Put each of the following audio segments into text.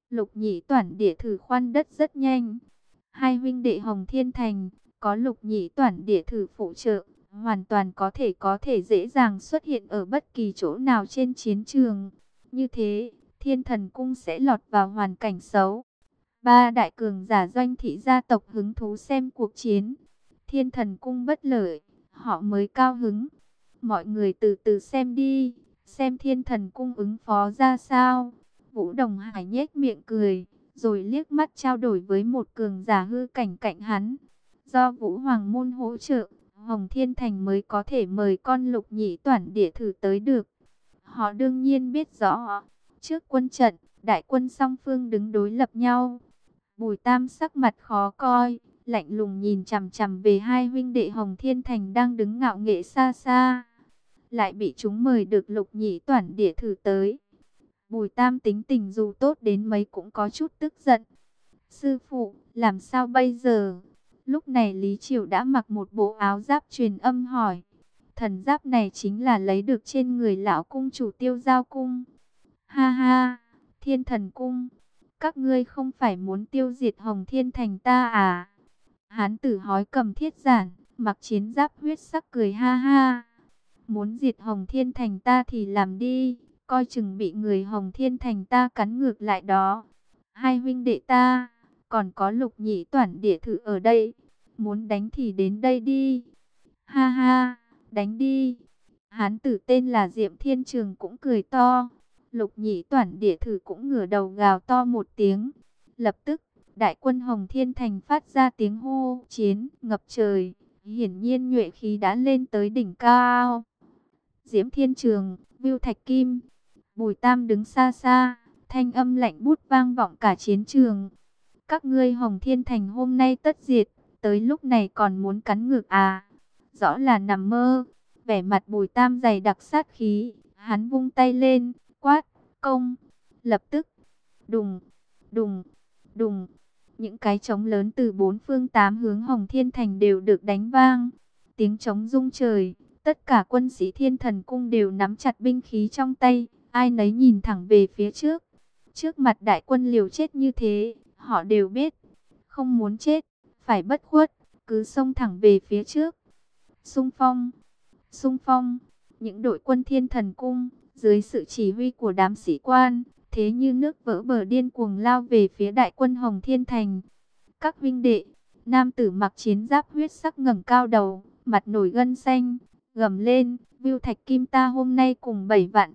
Lục Nhĩ Toản Địa Thử khoan đất rất nhanh. Hai huynh đệ Hồng Thiên Thành có Lục Nhĩ Toản Địa Thử phụ trợ, hoàn toàn có thể dễ dàng xuất hiện ở bất kỳ chỗ nào trên chiến trường. Như thế, Thiên Thần Cung sẽ lọt vào hoàn cảnh xấu. Ba đại cường giả Doanh thị gia tộc hứng thú xem cuộc chiến. Thiên Thần Cung bất lợi, họ mới cao hứng. Mọi người từ từ xem đi, xem Thiên Thần Cung ứng phó ra sao. Vũ Đồng Hải nhếch miệng cười, rồi liếc mắt trao đổi với một cường giả hư cảnh cạnh hắn. Do Vũ Hoàng Môn hỗ trợ, Hồng Thiên Thành mới có thể mời con Lục Nhĩ Toản Địa Thử tới được. Họ đương nhiên biết rõ, trước quân trận, đại quân song phương đứng đối lập nhau. Bùi Tam sắc mặt khó coi, lạnh lùng nhìn chằm chằm về hai huynh đệ Hồng Thiên Thành đang đứng ngạo nghễ xa xa. Lại bị chúng mời được Lục Nhĩ Toản Địa Thử tới. Bùi Tam tính tình dù tốt đến mấy cũng có chút tức giận. Sư phụ, làm sao bây giờ? Lúc này Lý Triều đã mặc một bộ áo giáp truyền âm hỏi. Thần giáp này chính là lấy được trên người lão cung chủ Tiêu Giao Cung. Ha ha, Thiên Thần Cung, các ngươi không phải muốn tiêu diệt Hồng Thiên Thành ta à? Hán tử hói cầm thiết giản, mặc chiến giáp huyết sắc cười ha ha. Muốn diệt Hồng Thiên Thành ta thì làm đi, coi chừng bị người Hồng Thiên Thành ta cắn ngược lại đó. Hai huynh đệ ta, còn có Lục Nhĩ Toản Địa Thử ở đây, muốn đánh thì đến đây đi. Ha ha, đánh đi. Hán tử tên là Diệm Thiên Trường cũng cười to. Lục Nhĩ Toản Địa Thử cũng ngửa đầu gào to một tiếng. Lập tức, đại quân Hồng Thiên Thành phát ra tiếng hô chiến ngập trời. Hiển nhiên nhuệ khí đã lên tới đỉnh cao. Diễm Thiên Trường, Vưu Thạch Kim, Bùi Tam đứng xa xa, thanh âm lạnh bút vang vọng cả chiến trường. Các ngươi Hồng Thiên Thành hôm nay tất diệt, tới lúc này còn muốn cắn ngược à? Rõ là nằm mơ. Vẻ mặt Bùi Tam dày đặc sát khí, hắn vung tay lên, quát, công. Lập tức, đùng, đùng, đùng, những cái trống lớn từ bốn phương tám hướng Hồng Thiên Thành đều được đánh vang. Tiếng trống rung trời, tất cả quân sĩ Thiên Thần Cung đều nắm chặt binh khí trong tay, ai nấy nhìn thẳng về phía trước. Trước mặt đại quân liều chết như thế, họ đều biết, không muốn chết, phải bất khuất, cứ xông thẳng về phía trước. Xung phong, xung phong, những đội quân Thiên Thần Cung, dưới sự chỉ huy của đám sĩ quan, thế như nước vỡ bờ điên cuồng lao về phía đại quân Hồng Thiên Thành. Các huynh đệ, nam tử mặc chiến giáp huyết sắc ngẩng cao đầu, mặt nổi gân xanh, gầm lên, Vưu Thạch Kim ta hôm nay cùng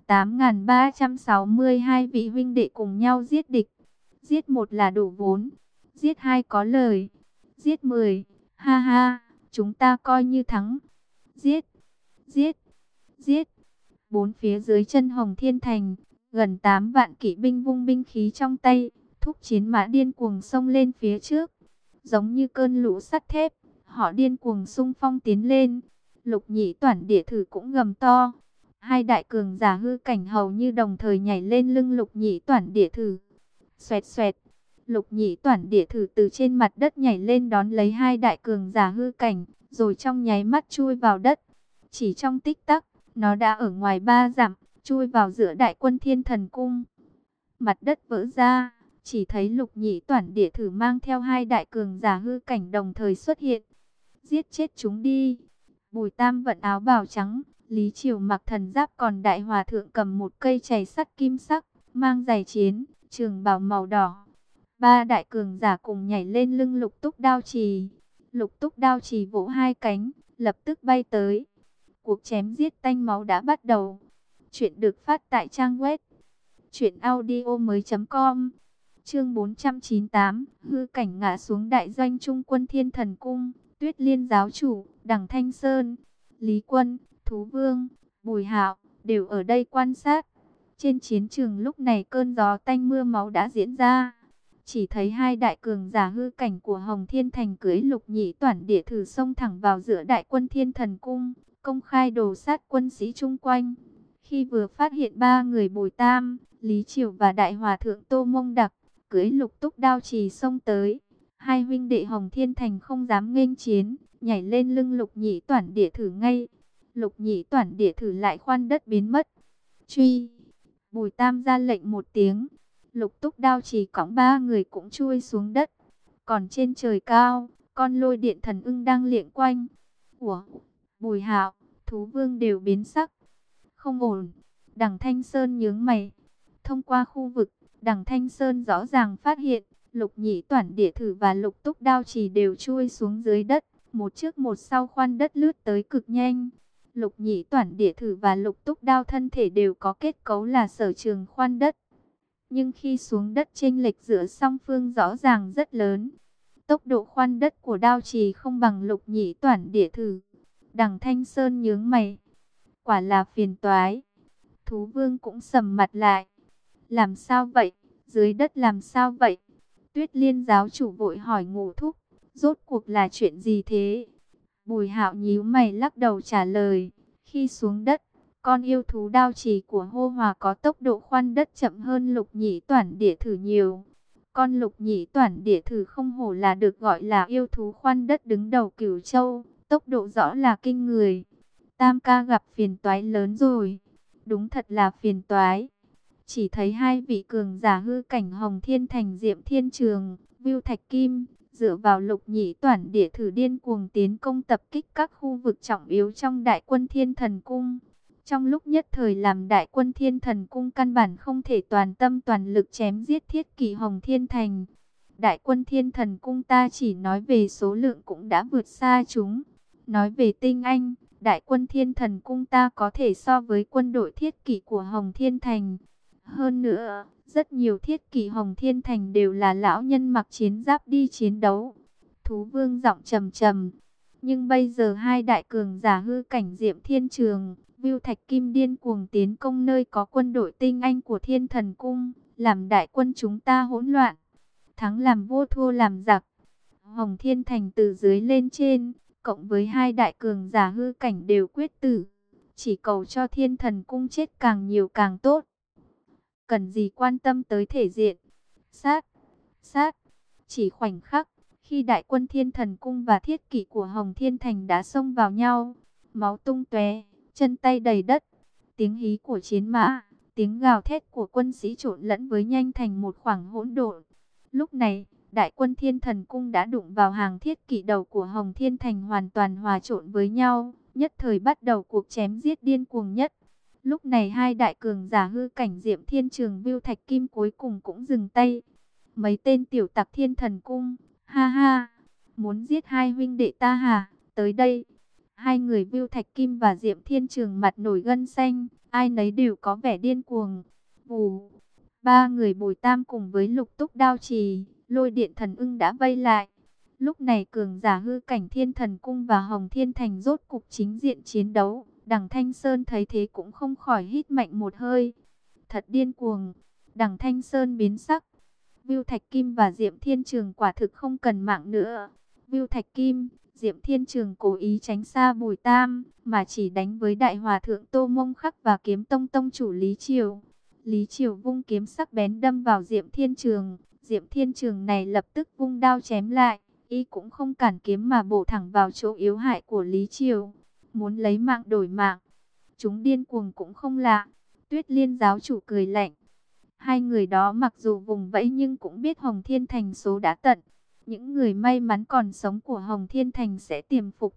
7.8362 vị huynh đệ cùng nhau giết địch. Giết một là đủ vốn, giết hai có lời, giết 10, ha ha, chúng ta coi như thắng. Giết, giết, giết. Bốn phía dưới chân Hồng Thiên Thành, gần 8 vạn kỵ binh vung binh khí trong tay, thúc chiến mã điên cuồng xông lên phía trước. Giống như cơn lũ sắt thép, họ điên cuồng xung phong tiến lên. Lục Nhĩ Toản Địa Thử cũng gầm to. Hai đại cường giả hư cảnh hầu như đồng thời nhảy lên lưng Lục Nhĩ Toản Địa Thử. Xoẹt xoẹt, Lục Nhĩ Toản Địa Thử từ trên mặt đất nhảy lên đón lấy hai đại cường giả hư cảnh, rồi trong nháy mắt chui vào đất. Chỉ trong tích tắc, nó đã ở ngoài 3 dặm, chui vào giữa đại quân Thiên Thần Cung. Mặt đất vỡ ra, chỉ thấy Lục Nhĩ Toản Địa Thử mang theo hai đại cường giả hư cảnh đồng thời xuất hiện. Giết chết chúng đi. Bùi Tam vận áo bào trắng, Lý Triều mặc thần giáp, còn đại hòa thượng cầm một cây chày sắt kim sắc, mang giày chiến, trường bào màu đỏ. Ba đại cường giả cùng nhảy lên lưng Lục Túc Đao Trì. Lục Túc Đao Trì vỗ hai cánh, lập tức bay tới. Cuộc chém giết tanh máu đã bắt đầu. Chuyện được phát tại trang web truyệnaudiomoi.com. Chương 498, hư cảnh ngã xuống đại doanh trung quân Thiên Thần Cung. Tuyết Liên giáo chủ, Đằng Thanh Sơn, Lý Quân, Thú Vương, Bùi Hạo đều ở đây quan sát. Trên chiến trường lúc này cơn gió tanh mưa máu đã diễn ra. Chỉ thấy hai đại cường giả hư cảnh của Hồng Thiên Thành cưỡi Lục Nhĩ Toản Địa Thử xông thẳng vào giữa đại quân Thiên Thần Cung, công khai đồ sát quân sĩ chung quanh. Khi vừa phát hiện ba người Bùi Tam, Lý Triều và đại hòa thượng Tô Mông Đặc cưỡi Lục Túc Đao Trì xông tới, hai huynh đệ Hồng Thiên Thành không dám nghênh chiến, nhảy lên lưng Lục Nhĩ Toản Địa Thử ngay. Lục Nhĩ Toản Địa Thử lại khoan đất biến mất. Truy! Bùi Tam ra lệnh một tiếng, Lục Túc Đao chỉ cõng ba người cũng chui xuống đất. Còn trên trời cao, con lôi điện thần ưng đang liệng quanh. Ủa, Bùi Hạo, Thú Vương đều biến sắc. Không ổn. Đằng Thanh Sơn nhướng mày. Thông qua khu vực, Đằng Thanh Sơn rõ ràng phát hiện, Lục Nhĩ Toản Địa Thử và Lục Túc Đao chỉ đều chui xuống dưới đất, một trước một sau khoan đất lướt tới cực nhanh. Lục Nhĩ Toản Địa Thử và Lục Túc Đao thân thể đều có kết cấu là sở trường khoan đất. Nhưng khi xuống đất chênh lệch giữa song phương rõ ràng rất lớn. Tốc độ khoan đất của Đao Trì không bằng Lục Nhĩ Toản Địa Thử. Đằng Thanh Sơn nhướng mày. Quả là phiền toái. Thú Vương cũng sầm mặt lại. Làm sao vậy? Dưới đất làm sao vậy? Tuyết Liên giáo chủ vội hỏi Ngũ Thúc. Rốt cuộc là chuyện gì thế? Bùi Hạo nhíu mày lắc đầu trả lời. Khi xuống đất, con yêu thú Đao Trì của Hô Hòa có tốc độ khoan đất chậm hơn Lục Nhĩ Toản Địa Thử nhiều. Con Lục Nhĩ Toản Địa Thử không hổ là được gọi là yêu thú khoan đất đứng đầu Cửu Châu, tốc độ rõ là kinh người. Tam ca gặp phiền toái lớn rồi. Đúng thật là phiền toái. Chỉ thấy hai vị cường giả hư cảnh Hồng Thiên Thành Diệm Thiên Trường, Vưu Thạch Kim, dựa vào Lục Nhĩ Toản Địa Thử điên cuồng tiến công tập kích các khu vực trọng yếu trong Đại Quân Thiên Thần Cung. Trong lúc nhất thời làm Đại Quân Thiên Thần Cung căn bản không thể toàn tâm toàn lực chém giết Thiết Kỷ Hồng Thiên Thành. Đại Quân Thiên Thần Cung ta chỉ nói về số lượng cũng đã vượt xa chúng. Nói về tinh anh, Đại Quân Thiên Thần Cung ta có thể so với quân đội Thiết Kỷ của Hồng Thiên Thành. Hơn nữa, rất nhiều Thiết Kỷ Hồng Thiên Thành đều là lão nhân mặc chiến giáp đi chiến đấu. Thú Vương giọng trầm trầm. Nhưng bây giờ hai đại cường giả hư cảnh Diệm Thiên Trường, Vưu Thạch Kim điên cuồng tiến công nơi có quân đội tinh anh của Thiên Thần Cung, làm đại quân chúng ta hỗn loạn. Thắng làm vua thua làm giặc. Hồng Thiên Thành từ dưới lên trên, cộng với hai đại cường giả hư cảnh đều quyết tử. Chỉ cầu cho Thiên Thần Cung chết càng nhiều càng tốt. Cần gì quan tâm tới thể diện. Sát, sát, chỉ khoảnh khắc, khi đại quân Thiên Thần Cung và thiết kỵ của Hồng Thiên Thành đã xông vào nhau, máu tung tóe, chân tay đầy đất, tiếng hí của chiến mã, tiếng gào thét của quân sĩ trộn lẫn với nhanh thành một khoảng hỗn độn. Lúc này, đại quân Thiên Thần Cung đã đụng vào hàng thiết kỵ đầu của Hồng Thiên Thành hoàn toàn hòa trộn với nhau, nhất thời bắt đầu cuộc chém giết điên cuồng nhất. Lúc này hai đại cường giả hư cảnh Diệm Thiên Trường Vưu Thạch Kim cuối cùng cũng dừng tay. Mấy tên tiểu tặc Thiên Thần Cung, ha ha, muốn giết hai huynh đệ ta hả? Tới đây. Hai người Vưu Thạch Kim và Diệm Thiên Trường mặt nổi gân xanh, ai nấy đều có vẻ điên cuồng. Vù, ba người Bùi Tam cùng với Lục Túc Đao Trì, Lôi Điện Thần Ưng đã vây lại. Lúc này cường giả hư cảnh Thiên Thần Cung và Hồng Thiên Thành rốt cục chính diện chiến đấu. Đằng Thanh Sơn thấy thế cũng không khỏi hít mạnh một hơi. Thật điên cuồng. Đằng Thanh Sơn biến sắc. Vưu Thạch Kim và Diệm Thiên Trường quả thực không cần mạng nữa. Vưu Thạch Kim, Diệm Thiên Trường cố ý tránh xa Bùi Tam, mà chỉ đánh với Đại Hòa Thượng Tô Mông Khắc và Kiếm Tông Tông chủ Lý Triều. Lý Triều vung kiếm sắc bén đâm vào Diệm Thiên Trường. Diệm Thiên Trường này lập tức vung đao chém lại. Y cũng không cản kiếm mà bổ thẳng vào chỗ yếu hại của Lý Triều. Muốn lấy mạng đổi mạng. Chúng điên cuồng cũng không lạ. Tuyết Liên giáo chủ cười lạnh. Hai người đó mặc dù vùng vẫy nhưng cũng biết Hồng Thiên Thành số đã tận. Những người may mắn còn sống của Hồng Thiên Thành sẽ tiềm phục.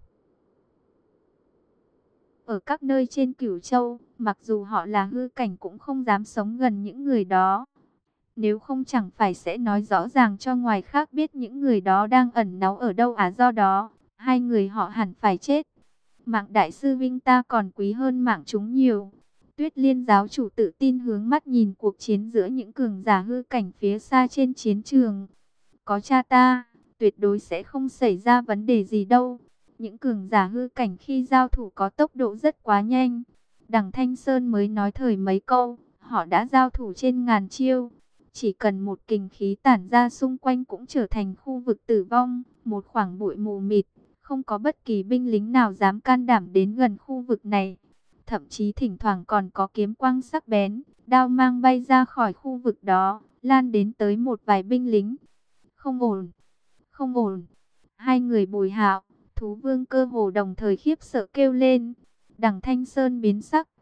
Ở các nơi trên Cửu Châu, mặc dù họ là hư cảnh cũng không dám sống gần những người đó. Nếu không chẳng phải sẽ nói rõ ràng cho ngoài khác biết những người đó đang ẩn náu ở đâu do đó, hai người họ hẳn phải chết. Mạng đại sư Vinh ta còn quý hơn mạng chúng nhiều. Tuyết Liên giáo chủ tự tin hướng mắt nhìn cuộc chiến giữa những cường giả hư cảnh phía xa trên chiến trường. Có cha ta, tuyệt đối sẽ không xảy ra vấn đề gì đâu. Những cường giả hư cảnh khi giao thủ có tốc độ rất quá nhanh. Đằng Thanh Sơn mới nói thời mấy câu, họ đã giao thủ trên ngàn chiêu. Chỉ cần một kình khí tản ra xung quanh cũng trở thành khu vực tử vong, một khoảng bụi mù mịt. Không có bất kỳ binh lính nào dám can đảm đến gần khu vực này. Thậm chí thỉnh thoảng còn có kiếm quang sắc bén, đao mang bay ra khỏi khu vực đó, lan đến tới một vài binh lính. Không ổn, không ổn. Hai người Bùi Hạo, Thú Vương cơ hồ đồng thời khiếp sợ kêu lên. Đằng Thanh Sơn biến sắc.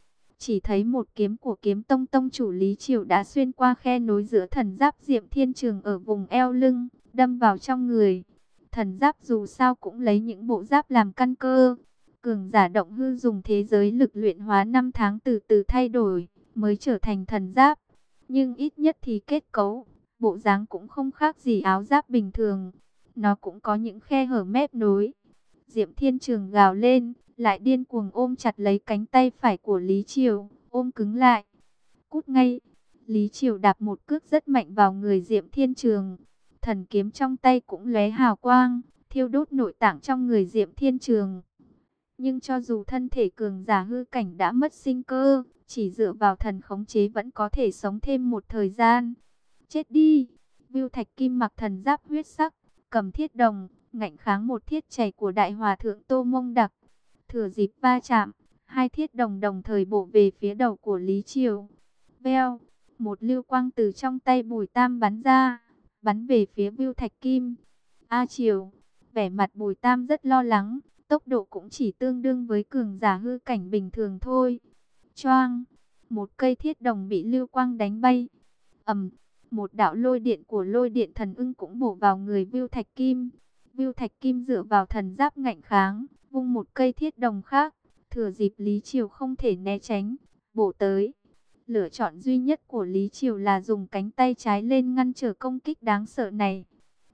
Chỉ thấy một kiếm của Kiếm Tông tông chủ Lý Triều đã xuyên qua khe nối giữa thần giáp Diệm Thiên Trường ở vùng eo lưng, đâm vào trong người. Thần giáp dù sao cũng lấy những bộ giáp làm căn cơ. Cường giả động hư dùng thế giới lực luyện hóa 5 tháng từ từ thay đổi, mới trở thành thần giáp. Nhưng ít nhất thì kết cấu, bộ dáng cũng không khác gì áo giáp bình thường. Nó cũng có những khe hở mép nối. Diệm Thiên Trường gào lên, lại điên cuồng ôm chặt lấy cánh tay phải của Lý Triều, ôm cứng lại. Cút ngay! Lý Triều đạp một cước rất mạnh vào người Diệm Thiên Trường. Thần kiếm trong tay cũng lóe hào quang, thiêu đốt nội tạng trong người Diệm Thiên Trường. Nhưng cho dù thân thể cường giả hư cảnh đã mất sinh cơ, chỉ dựa vào thần khống chế vẫn có thể sống thêm một thời gian. Chết đi! Viu Thạch Kim mặc thần giáp huyết sắc, cầm thiết đồng, ngạnh kháng một thiết chảy của Đại Hòa Thượng Tô Mông Đặc. Thừa dịp va chạm, hai thiết đồng đồng thời bổ về phía đầu của Lý Triều. Veo, một lưu quang từ trong tay Bùi Tam bắn ra, bắn về phía Viu Thạch Kim. A Triều, vẻ mặt Bùi Tam rất lo lắng, tốc độ cũng chỉ tương đương với cường giả hư cảnh bình thường thôi. Choang, một cây thiết đồng bị lưu quang đánh bay. Một đạo lôi điện của lôi điện thần ưng cũng bổ vào người Viu Thạch Kim. Viu Thạch Kim dựa vào thần giáp ngạnh kháng, vung một cây thiết đồng khác, thừa dịp Lý Triều không thể né tránh, bổ tới. Lựa chọn duy nhất của Lý Triều là dùng cánh tay trái lên ngăn trở công kích đáng sợ này.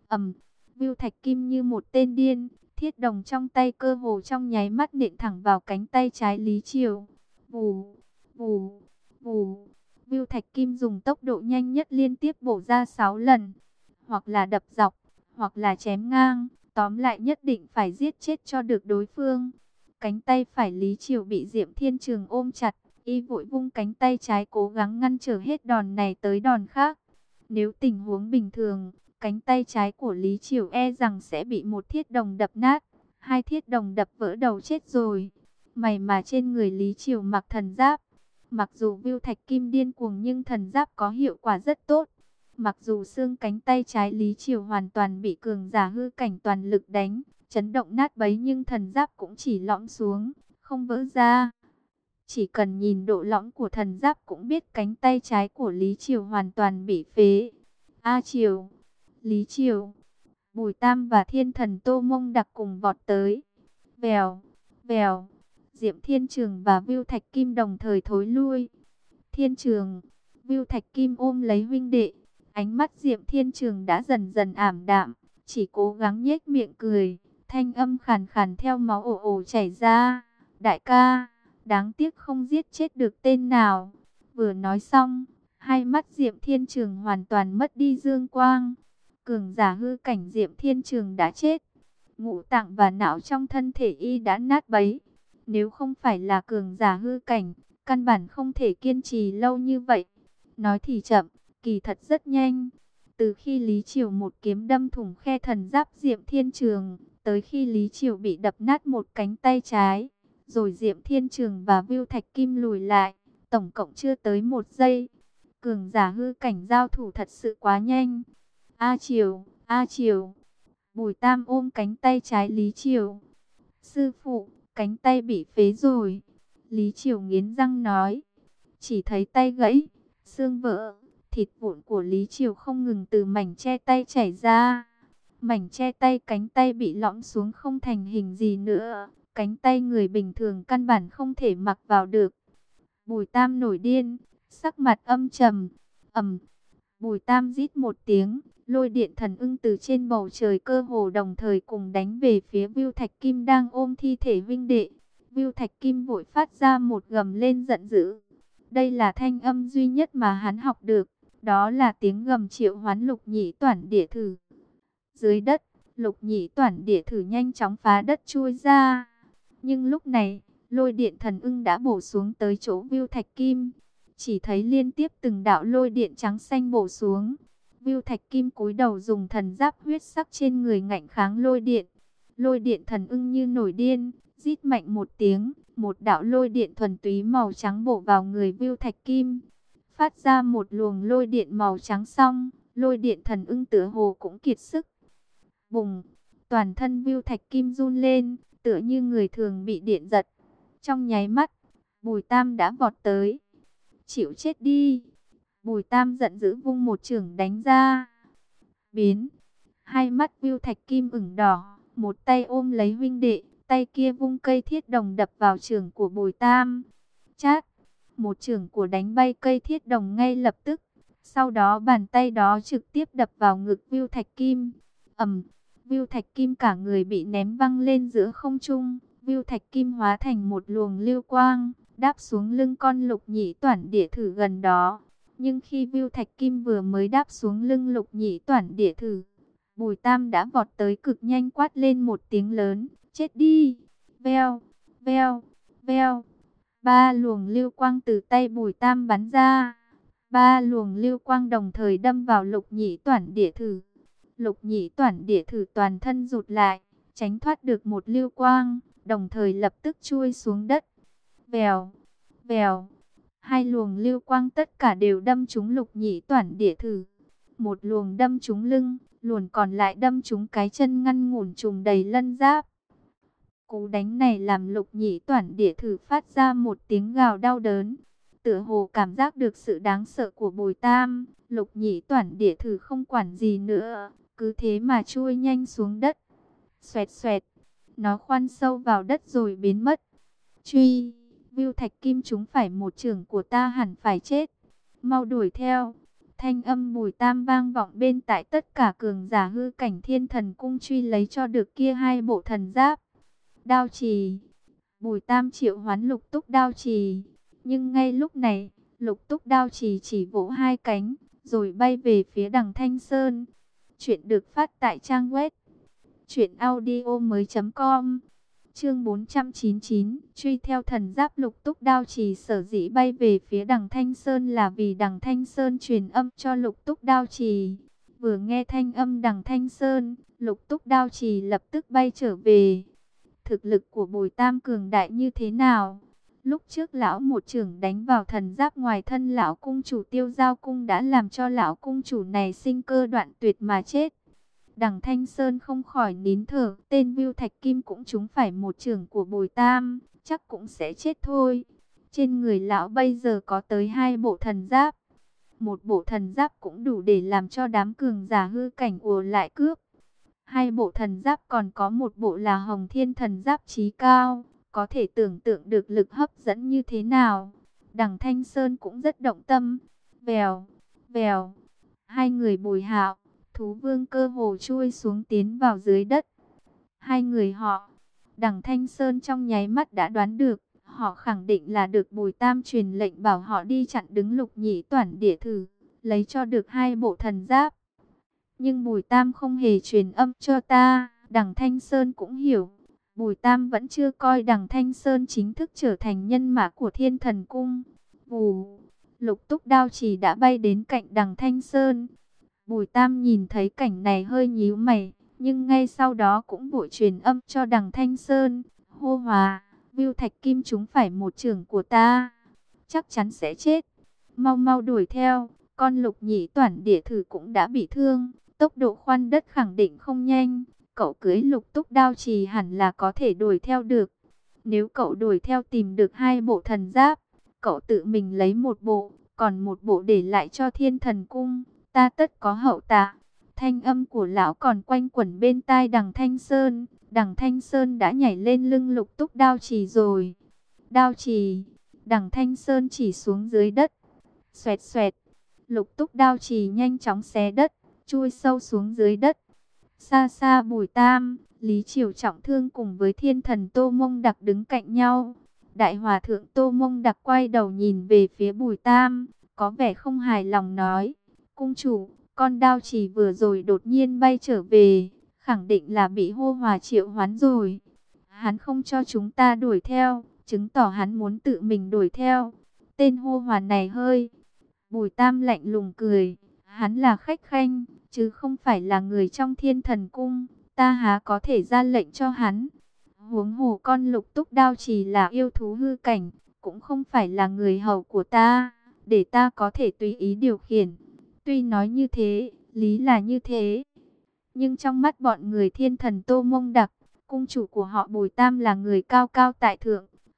Viu Thạch Kim như một tên điên, thiết đồng trong tay cơ hồ trong nháy mắt nện thẳng vào cánh tay trái Lý Triều. Vù, vù, vù. Viu Thạch Kim dùng tốc độ nhanh nhất liên tiếp bổ ra 6 lần, hoặc là đập dọc, hoặc là chém ngang, tóm lại nhất định phải giết chết cho được đối phương. Cánh tay phải Lý Triều bị Diệm Thiên Trường ôm chặt, y vội vung cánh tay trái cố gắng ngăn trở hết đòn này tới đòn khác. Nếu tình huống bình thường, cánh tay trái của Lý Triều e rằng sẽ bị một thiết đồng đập nát, hai thiết đồng đập vỡ đầu chết rồi. May mà trên người Lý Triều mặc thần giáp. Mặc dù Viu Thạch Kim điên cuồng nhưng thần giáp có hiệu quả rất tốt. Mặc dù xương cánh tay trái Lý Triều hoàn toàn bị cường giả hư cảnh toàn lực đánh, chấn động nát bấy nhưng thần giáp cũng chỉ lõm xuống, không vỡ ra. Chỉ cần nhìn độ lõm của thần giáp cũng biết cánh tay trái của Lý Triều hoàn toàn bị phế. A Triều, Lý Triều, Bùi Tam và Thiên Thần Tô Mông Đặc cùng vọt tới. Vèo, vèo. Diệm Thiên Trường và Viu Thạch Kim đồng thời thối lui. Thiên Trường, Viu Thạch Kim ôm lấy huynh đệ. Ánh mắt Diệm Thiên Trường đã dần dần ảm đạm, chỉ cố gắng nhếch miệng cười. Thanh âm khàn khàn theo máu ồ ồ chảy ra. Đại ca, đáng tiếc không giết chết được tên nào. Vừa nói xong, hai mắt Diệm Thiên Trường hoàn toàn mất đi dương quang. Cường giả hư cảnh Diệm Thiên Trường đã chết. Ngũ tạng và não trong thân thể y đã nát bấy. Nếu không phải là cường giả hư cảnh, căn bản không thể kiên trì lâu như vậy. Nói thì chậm, kỳ thật rất nhanh. Từ khi Lý Triều một kiếm đâm thủng khe thần giáp Diệm Thiên Trường, tới khi Lý Triều bị đập nát một cánh tay trái, rồi Diệm Thiên Trường và Viu Thạch Kim lùi lại, tổng cộng chưa tới 1 giây. Cường giả hư cảnh giao thủ thật sự quá nhanh. A Triều, A Triều. Bùi Tam ôm cánh tay trái Lý Triều. Sư phụ, cánh tay bị phế rồi. Lý Triều nghiến răng nói. Chỉ thấy tay gãy, xương vỡ, thịt vụn của Lý Triều không ngừng từ mảnh che tay chảy ra. Mảnh che tay cánh tay bị lõm xuống không thành hình gì nữa. Cánh tay người bình thường căn bản không thể mặc vào được. Bùi Tam nổi điên, sắc mặt âm trầm. Bùi Tam rít một tiếng, lôi điện thần ưng từ trên bầu trời cơ hồ đồng thời cùng đánh về phía Viu Thạch Kim đang ôm thi thể huynh đệ. Viu Thạch Kim vội phát ra một gầm lên giận dữ. Đây là thanh âm duy nhất mà hắn học được, đó là tiếng gầm triệu hoán Lục Nhĩ Toản Địa Thử. Dưới đất, Lục Nhĩ Toản Địa Thử nhanh chóng phá đất chui ra. Nhưng lúc này, lôi điện thần ưng đã bổ xuống tới chỗ Viu Thạch Kim. Chỉ thấy liên tiếp từng đạo lôi điện trắng xanh bổ xuống. Viu Thạch Kim cúi đầu dùng thần giáp huyết sắc trên người ngạnh kháng lôi điện. Lôi điện thần ưng như nổi điên, rít mạnh một tiếng, một đạo lôi điện thuần túy màu trắng bổ vào người Viu Thạch Kim. Phát ra một luồng lôi điện màu trắng xong, lôi điện thần ưng tựa hồ cũng kiệt sức. Bùng, toàn thân Viu Thạch Kim run lên, tựa như người thường bị điện giật. Trong nháy mắt, Bùi Tam đã vọt tới. Chịu chết đi. Bùi Tam giận dữ vung một chưởng đánh ra. Biến. Hai mắt Viu Thạch Kim ửng đỏ, một tay ôm lấy huynh đệ, tay kia vung cây thiết đồng đập vào chưởng của Bùi Tam. Chát, một chưởng của đánh bay cây thiết đồng ngay lập tức. Sau đó bàn tay đó trực tiếp đập vào ngực Viu Thạch Kim. Ầm, Viu Thạch Kim cả người bị ném văng lên giữa không trung. Viu Thạch Kim hóa thành một luồng lưu quang, đáp xuống lưng con Lục Nhĩ Toản Địa Thử gần đó. Nhưng khi Viu Thạch Kim vừa mới đáp xuống lưng Lục Nhĩ Toản Địa Thử, Bùi Tam đã vọt tới cực nhanh, quát lên một tiếng lớn, chết đi. Veo, veo, veo. Ba luồng lưu quang từ tay Bùi Tam bắn ra. Ba luồng lưu quang đồng thời đâm vào Lục Nhĩ Toản Địa Thử. Lục Nhĩ Toản Địa Thử toàn thân rụt lại, tránh thoát được một lưu quang, đồng thời lập tức chui xuống đất. Vèo, vèo. Hai luồng lưu quang tất cả đều đâm trúng Lục Nhĩ Toản Địa Thử. Một luồng đâm trúng lưng, luồng còn lại đâm trúng cái chân ngăn ngủn trùm đầy lân giáp. Cú đánh này làm Lục Nhĩ Toản Địa Thử phát ra một tiếng gào đau đớn. Tựa hồ cảm giác được sự đáng sợ của Bùi Tam, Lục Nhĩ Toản Địa Thử không quản gì nữa, cứ thế mà chui nhanh xuống đất. Xoẹt xoẹt, nó khoan sâu vào đất rồi biến mất. Truy, Viu Thạch Kim chúng phải một chưởng của ta hẳn phải chết. Mau đuổi theo. Thanh âm Bùi Tam vang vọng bên tai tất cả cường giả hư cảnh Thiên Thần Cung truy lấy cho được kia hai bộ thần giáp. Đao trì. Bùi Tam triệu hoán Lục Túc đao trì. Nhưng ngay lúc này, Lục Túc đao trì chỉ vỗ hai cánh, rồi bay về phía đằng Thanh Sơn. Chuyện được phát tại trang web truyệnaudiomoi.com. Chương 499, truy theo thần giáp. Lục Túc đao trì sở dĩ bay về phía đằng Thanh Sơn là vì đằng Thanh Sơn truyền âm cho Lục Túc đao trì. Vừa nghe thanh âm đằng Thanh Sơn, Lục Túc đao trì lập tức bay trở về. Thực lực của Bùi Tam cường đại như thế nào? Lúc trước lão một chưởng đánh vào thần giáp ngoài thân lão cung chủ Tiêu Giao cung đã làm cho lão cung chủ này sinh cơ đoạn tuyệt mà chết. Đằng Thanh Sơn không khỏi nín thở, tên Viu Thạch Kim cũng trúng phải một chưởng của Bùi Tam, chắc cũng sẽ chết thôi. Trên người lão bây giờ có tới hai bộ thần giáp. Một bộ thần giáp cũng đủ để làm cho đám cường giả hư cảnh ùa lại cướp. Hai bộ thần giáp còn có một bộ là Hồng Thiên thần giáp chí cao, có thể tưởng tượng được lực hấp dẫn như thế nào. Đằng Thanh Sơn cũng rất động tâm. Vèo, vèo, hai người Bùi Hạo, Thú Vương cơ hồ chui xuống tiến vào dưới đất. Hai người họ, đằng Thanh Sơn trong nháy mắt đã đoán được, họ khẳng định là được Bùi Tam truyền lệnh bảo họ đi chặn đứng Lục Nhĩ Toản Địa Thử, lấy cho được hai bộ thần giáp. Nhưng Bùi Tam không hề truyền âm cho ta, đằng Thanh Sơn cũng hiểu. Bùi Tam vẫn chưa coi đằng Thanh Sơn chính thức trở thành nhân mã của Thiên Thần Cung. Vù, Lục Túc đao trì đã bay đến cạnh đằng Thanh Sơn. Bùi Tam nhìn thấy cảnh này hơi nhíu mày, nhưng ngay sau đó cũng vội truyền âm cho đằng Thanh Sơn. Hô hòa, Viu Thạch Kim chúng phải một chưởng của ta, chắc chắn sẽ chết. Mau mau đuổi theo, con Lục Nhĩ Toản Địa Thử cũng đã bị thương, tốc độ khoan đất khẳng định không nhanh. Cậu cưới Lục Túc đao trì hẳn là có thể đuổi theo được. Nếu cậu đuổi theo tìm được hai bộ thần giáp, cậu tự mình lấy một bộ, còn một bộ để lại cho Thiên Thần Cung, ta tất có hậu tạ. Thanh âm của lão còn quanh quẩn bên tai đằng Thanh Sơn. Đằng Thanh Sơn đã nhảy lên lưng Lục Túc đao trì rồi. Đao trì, đằng Thanh Sơn chỉ xuống dưới đất. Xoẹt xoẹt, Lục Túc đao trì nhanh chóng xé đất, chui sâu xuống dưới đất. Xa xa Bùi Tam, Lý Triều trọng thương cùng với Thiên Thần Tô Mông Đặc đứng cạnh nhau. Đại Hòa Thượng Tô Mông Đặc quay đầu nhìn về phía Bùi Tam, có vẻ không hài lòng nói: cung chủ, con đao trì vừa rồi đột nhiên bay trở về, khẳng định là bị hô hòa triệu hoán rồi. Hắn không cho chúng ta đuổi theo, chứng tỏ hắn muốn tự mình đuổi theo. Tên hô hòa này hơi... Bùi Tam lạnh lùng cười, hắn là khách khanh, chứ không phải là người trong Thiên Thần Cung, ta há có thể ra lệnh cho hắn. Huống hồ con Lục Túc đao trì là yêu thú hư cảnh, cũng không phải là người hầu của ta, để ta có thể tùy ý điều khiển. Tuy nói như thế, lý là như thế, nhưng trong mắt bọn người Thiên Thần Tô Mông Đặc, cung chủ của họ Bùi Tam là người cao cao tại thượng,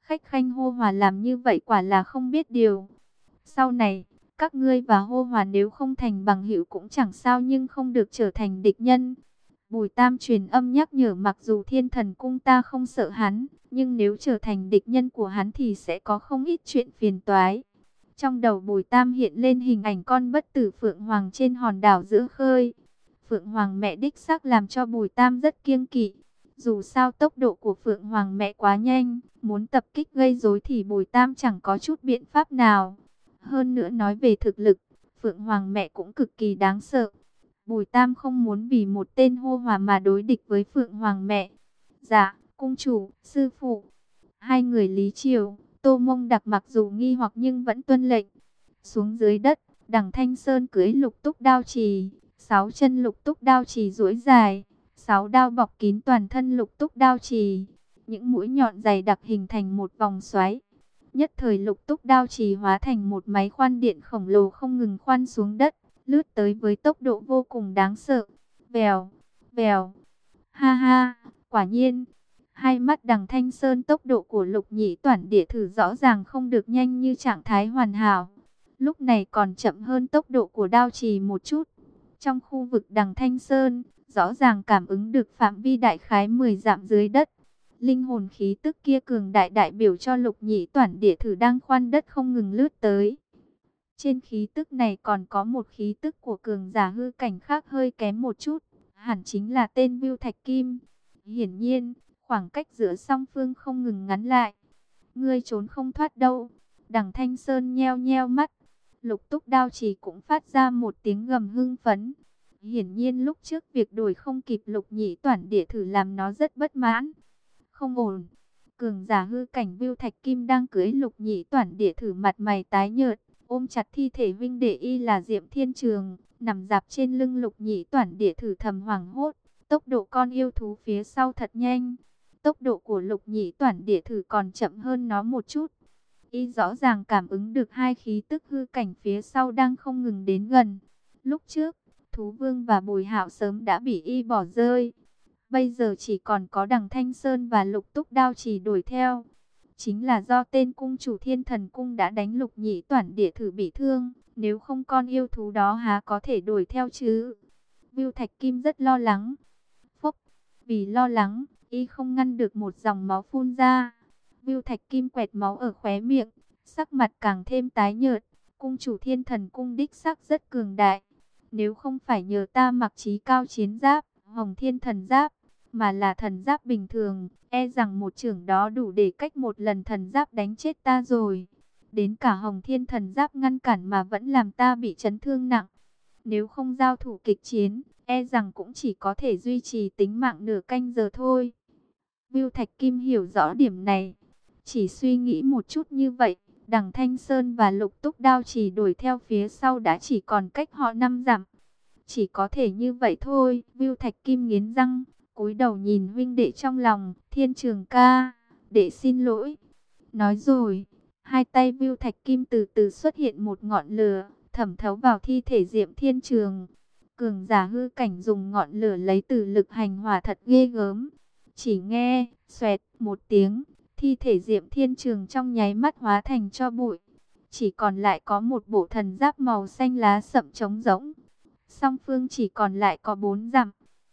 Khách khanh hô hòa làm như vậy quả là không biết điều. Sau này, các ngươi và hô hòa nếu không thành bằng hữu cũng chẳng sao nhưng không được trở thành địch nhân. Bùi Tam truyền âm nhắc nhở mặc dù Thiên Thần Cung ta không sợ hắn, nhưng nếu trở thành địch nhân của hắn thì sẽ có không ít chuyện phiền toái. Trong đầu Bùi Tam hiện lên hình ảnh con bất tử Phượng Hoàng trên hòn đảo giữa khơi. Phượng Hoàng mẹ đích xác làm cho Bùi Tam rất kiêng kỵ. Dù sao tốc độ của Phượng Hoàng mẹ quá nhanh, muốn tập kích gây rối thì Bùi Tam chẳng có chút biện pháp nào. Hơn nữa nói về thực lực, Phượng Hoàng mẹ cũng cực kỳ đáng sợ. Bùi Tam không muốn vì một tên hô hòa mà đối địch với Phượng Hoàng mẹ. Dạ, cung chủ, sư phụ. Hai người Lý Triều, Tô Mông Đặc mặc dù nghi hoặc nhưng vẫn tuân lệnh. Xuống dưới đất, Đằng Thanh Sơn cưỡi lục túc đao chì, 6 chân lục túc đao chì duỗi dài, 6 đao bọc kín toàn thân lục túc đao chì. Những mũi nhọn dày đặc hình thành một vòng xoáy. Nhất thời lục túc đao chì hóa thành một máy khoan điện khổng lồ không ngừng khoan xuống đất, lướt tới với tốc độ vô cùng đáng sợ. Vèo, vèo, ha ha, quả nhiên. Hai mắt Đằng Thanh Sơn tốc độ của Lục Nhĩ Toản Địa thử rõ ràng không được nhanh như trạng thái hoàn hảo. Lúc này còn chậm hơn tốc độ của đao chì một chút. Trong khu vực Đằng Thanh Sơn, rõ ràng cảm ứng được phạm vi đại khái 10 dặm dưới đất. Linh hồn khí tức kia cường đại đại biểu cho Lục Nhĩ Toản Địa thử đang khoan đất không ngừng lướt tới. Trên khí tức này còn có một khí tức của cường giả hư cảnh khác hơi kém một chút, hẳn chính là tên Vưu Thạch Kim. Hiển nhiên, khoảng cách giữa song phương không ngừng ngắn lại. Ngươi trốn không thoát đâu. Đằng Thanh Sơn nheo nheo mắt. Lục túc đao chỉ cũng phát ra một tiếng gầm hưng phấn. Hiển nhiên lúc trước việc đổi không kịp Lục Nhĩ Toản Địa thử làm nó rất bất mãn. Không ổn. Cường giả hư cảnh Vưu Thạch Kim đang cưỡi Lục Nhĩ Toản Địa thử mặt mày tái nhợt, ôm chặt thi thể huynh đệ y là Diệm Thiên Trường, nằm dạp trên lưng Lục Nhĩ Toản Địa thử thầm hoảng hốt. Tốc độ con yêu thú phía sau thật nhanh. Tốc độ của Lục Nhĩ Toản Địa thử còn chậm hơn nó một chút. Y rõ ràng cảm ứng được hai khí tức hư cảnh phía sau đang không ngừng đến gần. Lúc trước, Thú Vương và Bùi Hạo sớm đã bị y bỏ rơi. Bây giờ chỉ còn có Đằng Thanh Sơn và Lục Túc Đao chỉ đuổi theo. Chính là do tên cung chủ Thiên Thần Cung đã đánh Lục Nhĩ Toản Địa thử bị thương. Nếu không con yêu thú đó há có thể đuổi theo chứ. Vưu Thạch Kim rất lo lắng. Phốc, vì lo lắng, y không ngăn được một dòng máu phun ra. Vưu Thạch Kim quẹt máu ở khóe miệng, sắc mặt càng thêm tái nhợt. Cung chủ Thiên Thần Cung đích xác rất cường đại. Nếu không phải nhờ ta mặc chí cao chiến giáp, Hồng Thiên Thần Giáp, mà là thần giáp bình thường, e rằng một chưởng đó đủ để cách một lần thần giáp đánh chết ta rồi. Đến cả Hồng Thiên Thần Giáp ngăn cản mà vẫn làm ta bị chấn thương nặng. Nếu không giao thủ kịch chiến, e rằng cũng chỉ có thể duy trì tính mạng nửa canh giờ thôi. Vưu Thạch Kim hiểu rõ điểm này. Chỉ suy nghĩ một chút như vậy, Đằng Thanh Sơn và Lục Túc Đao chỉ đuổi theo phía sau đã chỉ còn cách họ 5 dặm. Chỉ có thể như vậy thôi. Vưu Thạch Kim nghiến răng, cúi đầu nhìn huynh đệ trong lòng. Thiên Trường ca, đệ xin lỗi. Nói rồi, hai tay Vưu Thạch Kim từ từ xuất hiện một ngọn lửa, thẩm thấu vào thi thể Diệm Thiên Trường. Cường giả hư cảnh dùng ngọn lửa lấy từ lực hành hỏa thật ghê gớm. Chỉ nghe, xoẹt một tiếng, thi thể Diệm Thiên Trường trong nháy mắt hóa thành tro bụi. Chỉ còn lại có một bộ thần giáp màu xanh lá sậm trống rỗng. Song phương chỉ còn lại có 4 dặm.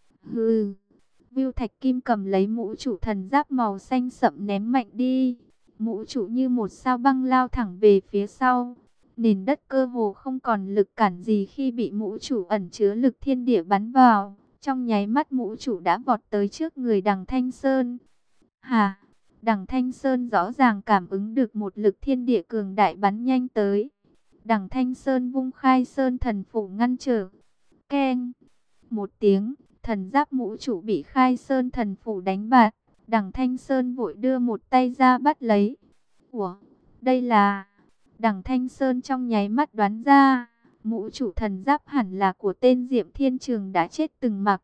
Hừ. Vưu Thạch Kim cầm lấy mũ chủ thần giáp màu xanh sậm ném mạnh đi. Mũ chủ như một sao băng lao thẳng về phía sau. Nền đất cơ hồ không còn lực cản gì khi bị mũ chủ ẩn chứa lực thiên địa bắn vào. Trong nháy mắt mũ chủ đã vọt tới trước người Đằng Thanh Sơn. Hà, Đằng Thanh Sơn rõ ràng cảm ứng được một lực thiên địa cường đại bắn nhanh tới. Đằng Thanh Sơn vung khai sơn thần phủ ngăn trở. Keng, một tiếng, thần giáp mũ chủ bị khai sơn thần phủ đánh bạt. Đằng Thanh Sơn vội đưa một tay ra bắt lấy. Ủa, đây là... Đằng Thanh Sơn trong nháy mắt đoán ra, mũ chủ thần giáp hẳn là của tên Diệm Thiên Trường đã chết từng mặc.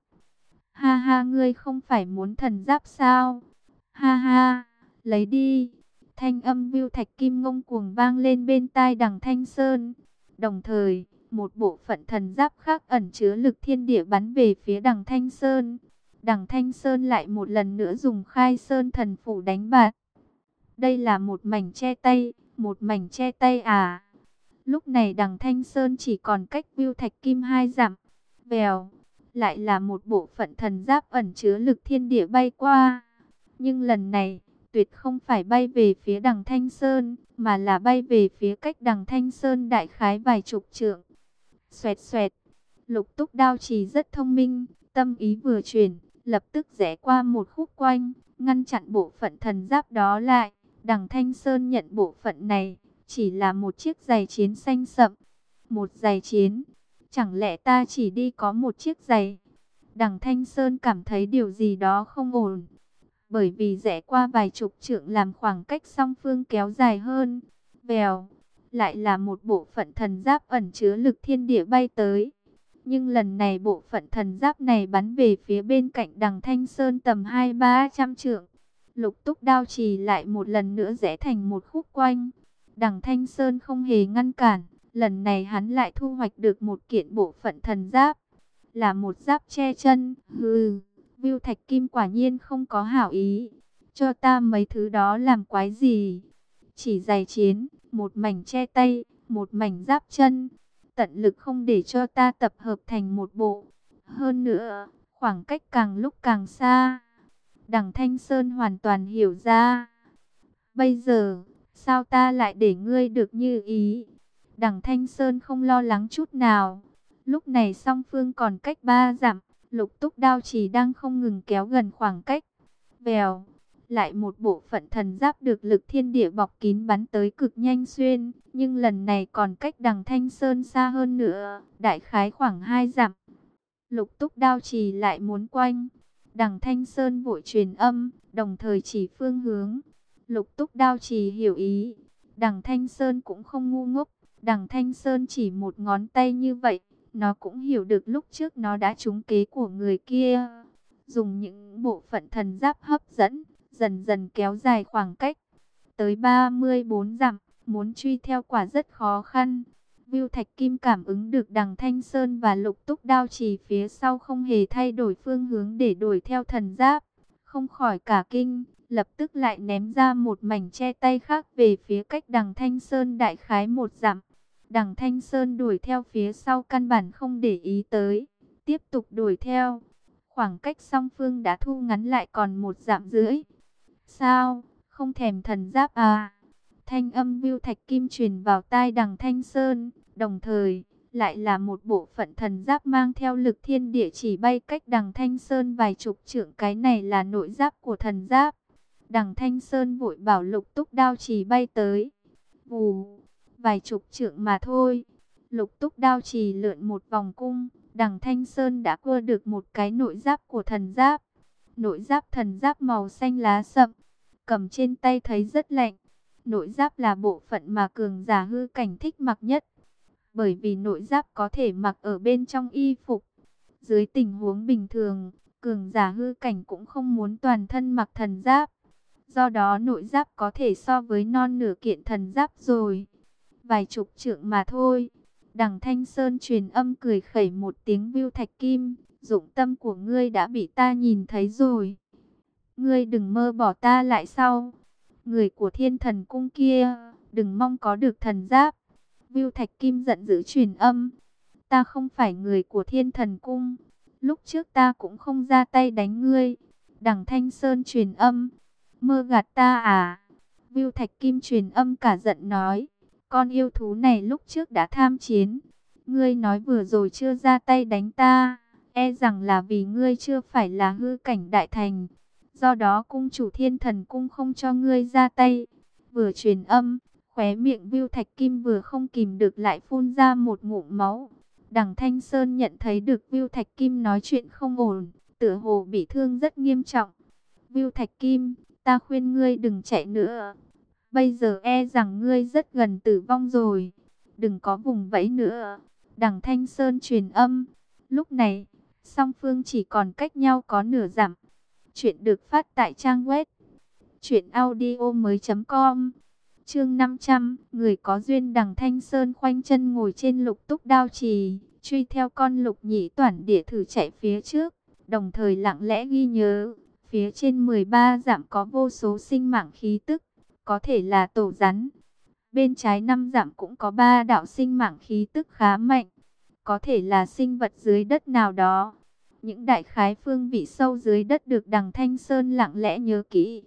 Ha ha, ngươi không phải muốn thần giáp sao? Ha ha, lấy đi. Thanh âm Vưu Thạch Kim ngông cuồng vang lên bên tai Đằng Thanh Sơn. Đồng thời, một bộ phận thần giáp khác ẩn chứa lực thiên địa bắn về phía Đằng Thanh Sơn. Đằng Thanh Sơn lại một lần nữa dùng khai sơn thần phủ đánh bạt. Đây là một mảnh che tay, một mảnh che tay à? Lúc này đằng Thanh Sơn chỉ còn cách Viu Thạch Kim 2 dặm. Vèo, lại là một bộ phận thần giáp ẩn chứa lực thiên địa bay qua. Nhưng lần này, tuyệt không phải bay về phía đằng Thanh Sơn, mà là bay về phía cách đằng Thanh Sơn đại khái vài chục trượng. Xoẹt xoẹt, Lục Túc Đao Chỉ rất thông minh, tâm ý vừa chuyển, lập tức rẽ qua một khúc quanh, ngăn chặn bộ phận thần giáp đó lại. Đằng Thanh Sơn nhận bộ phận này, chỉ là một chiếc giày chiến xanh sậm. Một giày chiến, chẳng lẽ ta chỉ đi có một chiếc giày? Đằng Thanh Sơn cảm thấy điều gì đó không ổn. Bởi vì rẽ qua vài chục trượng làm khoảng cách song phương kéo dài hơn. Vèo, lại là một bộ phận thần giáp ẩn chứa lực thiên địa bay tới. Nhưng lần này bộ phận thần giáp này bắn về phía bên cạnh đằng Thanh Sơn tầm 200-300 trượng. Lục Túc Đao Chỉ lại một lần nữa rẽ thành một khúc quanh. Đằng Thanh Sơn không hề ngăn cản. Lần này hắn lại thu hoạch được một kiện bộ phận thần giáp. Là một giáp che chân. Hừ, Viu Thạch Kim quả nhiên không có hảo ý. Cho ta mấy thứ đó làm quái gì? Chỉ giày chiến, một mảnh che tay, một mảnh giáp chân. Tận lực không để cho ta tập hợp thành một bộ. Hơn nữa, khoảng cách càng lúc càng xa. Đằng Thanh Sơn hoàn toàn hiểu ra. Bây giờ, sao ta lại để ngươi được như ý? Đằng Thanh Sơn không lo lắng chút nào. Lúc này song phương còn cách 3 dặm. Lục Túc Đao Chỉ đang không ngừng kéo gần khoảng cách. Vèo, lại một bộ phận thần giáp được lực thiên địa bọc kín bắn tới cực nhanh xuyên. Nhưng lần này còn cách đằng Thanh Sơn xa hơn nữa. Đại khái khoảng 2 dặm. Lục Túc Đao Chỉ lại muốn quanh. Đằng Thanh Sơn vội truyền âm, đồng thời chỉ phương hướng. Lục Túc Đao Chỉ hiểu ý. Đằng Thanh Sơn cũng không ngu ngốc. Đằng Thanh Sơn chỉ một ngón tay như vậy. Nó cũng hiểu được lúc trước nó đã trúng kế của người kia. Dùng những bộ phận thần giáp hấp dẫn, dần dần kéo dài khoảng cách. Tới 34 dặm, muốn truy theo quả rất khó khăn. Viu Thạch Kim cảm ứng được đằng Thanh Sơn và Lục Túc Đao Chỉ phía sau không hề thay đổi phương hướng để đuổi theo thần giáp. Không khỏi cả kinh, lập tức lại ném ra một mảnh che tay khác về phía cách đằng Thanh Sơn đại khái 1 dặm. Đằng Thanh Sơn đuổi theo phía sau căn bản không để ý tới, tiếp tục đuổi theo. Khoảng cách song phương đã thu ngắn lại còn 1,5 dặm. Sao, không thèm thần giáp à? Thanh âm Viu Thạch Kim truyền vào tai đằng Thanh Sơn, đồng thời lại là một bộ phận thần giáp mang theo lực thiên địa chỉ bay cách đằng Thanh Sơn vài chục trượng. Cái này là nội giáp của thần giáp. Đằng Thanh Sơn vội bảo Lục Túc Đao Chỉ bay tới. Vù, vài chục trượng mà thôi. Lục Túc Đao Chỉ lượn một vòng cung, đằng Thanh Sơn đã cua được một cái nội giáp của thần giáp. Nội giáp thần giáp màu xanh lá sậm, cầm trên tay thấy rất lạnh. Nội giáp là bộ phận mà cường giả hư cảnh thích mặc nhất. Bởi vì nội giáp có thể mặc ở bên trong y phục. Dưới tình huống bình thường, cường giả hư cảnh cũng không muốn toàn thân mặc thần giáp. Do đó nội giáp có thể so với non nửa kiện thần giáp rồi. Vài chục trượng mà thôi. Đằng Thanh Sơn truyền âm cười khẩy một tiếng. Viu Thạch Kim, dụng tâm của ngươi đã bị ta nhìn thấy rồi. Ngươi đừng mơ bỏ ta lại sau. Người của Thiên Thần Cung kia, đừng mong có được thần giáp. Viu Thạch Kim giận dữ truyền âm. Ta không phải người của Thiên Thần Cung. Lúc trước ta cũng không ra tay đánh ngươi. Đằng Thanh Sơn truyền âm. Mơ gạt ta à? Viu Thạch Kim truyền âm cả giận nói. Con yêu thú này lúc trước đã tham chiến. Ngươi nói vừa rồi chưa ra tay đánh ta. E rằng là vì ngươi chưa phải là hư cảnh đại thành. Do đó cung chủ Thiên Thần Cung không cho ngươi ra tay. Vừa truyền âm, khóe miệng Viu Thạch Kim vừa không kìm được lại phun ra một ngụm máu. Đằng Thanh Sơn nhận thấy được Viu Thạch Kim nói chuyện không ổn, tựa hồ bị thương rất nghiêm trọng. Viu Thạch Kim, ta khuyên ngươi đừng chạy nữa. Bây giờ e rằng ngươi rất gần tử vong rồi. Đừng có vùng vẫy nữa. Đằng Thanh Sơn truyền âm. Lúc này, song phương chỉ còn cách nhau có nửa dặm. Chuyện được phát tại trang web truyệnaudiomoi.com. Chương 500, người có duyên. Đằng Thanh Sơn khoanh chân ngồi trên Lục Túc Đao Chỉ, truy theo con Lục Nhĩ Toản Địa thử chạy phía trước, đồng thời lặng lẽ ghi nhớ, phía trên 13 dặm có vô số sinh mạng khí tức, có thể là tổ rắn. Bên trái 5 dặm cũng có 3 đạo sinh mạng khí tức khá mạnh, có thể là sinh vật dưới đất nào đó. Những đại khái phương vị sâu dưới đất được Đằng Thanh Sơn lặng lẽ nhớ kỹ.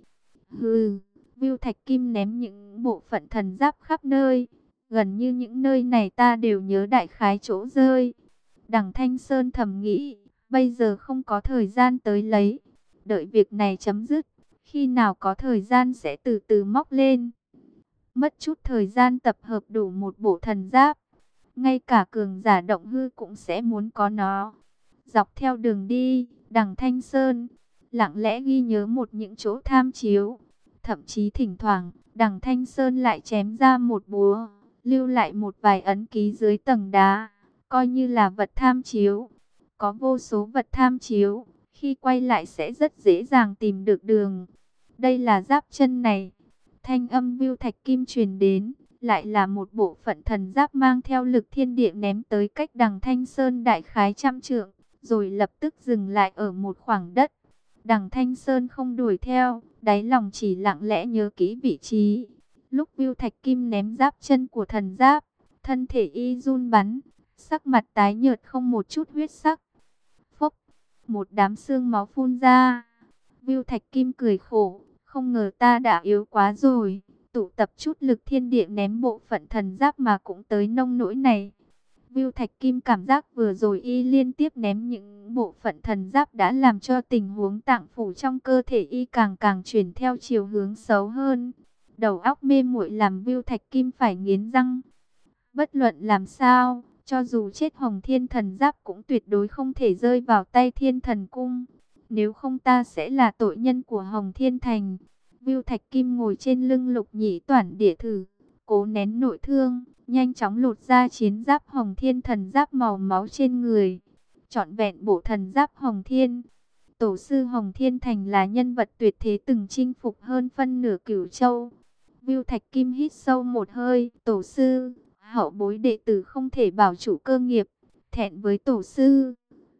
Hừ, Vưu Thạch Kim ném những bộ phận thần giáp khắp nơi. Gần như những nơi này ta đều nhớ đại khái chỗ rơi. Đằng Thanh Sơn thầm nghĩ, bây giờ không có thời gian tới lấy. Đợi việc này chấm dứt, khi nào có thời gian sẽ từ từ móc lên. Mất chút thời gian tập hợp đủ một bộ thần giáp, ngay cả cường giả động hư cũng sẽ muốn có nó. Dọc theo đường đi, Đằng Thanh Sơn lặng lẽ ghi nhớ một những chỗ tham chiếu. Thậm chí thỉnh thoảng, Đằng Thanh Sơn lại chém ra một búa, lưu lại một vài ấn ký dưới tầng đá, coi như là vật tham chiếu. Có vô số vật tham chiếu, khi quay lại sẽ rất dễ dàng tìm được đường. Đây là giáp chân này. Thanh âm Vưu Thạch Kim truyền đến, lại là một bộ phận thần giáp mang theo lực thiên địa ném tới cách Đằng Thanh Sơn đại khái 100 trượng, rồi lập tức dừng lại ở một khoảng đất. Đằng Thanh Sơn không đuổi theo, đáy lòng chỉ lặng lẽ nhớ kỹ vị trí. Lúc Vưu Thạch Kim ném giáp chân của thần giáp, thân thể y run bắn, sắc mặt tái nhợt không một chút huyết sắc. Phốc, một đám xương máu phun ra. Vưu Thạch Kim cười khổ, không ngờ ta đã yếu quá rồi, tụ tập chút lực thiên địa ném bộ phận thần giáp mà cũng tới nông nỗi này. Vưu Thạch Kim cảm giác vừa rồi y liên tiếp ném những bộ phận thần giáp đã làm cho tình huống tạng phủ trong cơ thể y càng càng chuyển theo chiều hướng xấu hơn. Đầu óc mê muội làm Vưu Thạch Kim phải nghiến răng. Bất luận làm sao, cho dù chết Hồng Thiên thần giáp cũng tuyệt đối không thể rơi vào tay Thiên Thần Cung. Nếu không ta sẽ là tội nhân của Hồng Thiên Thành. Vưu Thạch Kim ngồi trên lưng Lục Nhĩ Toản Địa Thử, cố nén nội thương, nhanh chóng lột ra chiến giáp Hồng Thiên thần giáp màu máu trên người. Trọn vẹn bộ thần giáp Hồng Thiên. Tổ sư Hồng Thiên Thành là nhân vật tuyệt thế từng chinh phục hơn phân nửa Cửu Châu. Vưu Thạch Kim hít sâu một hơi, tổ sư, hậu bối đệ tử không thể bảo chủ cơ nghiệp, thẹn với tổ sư.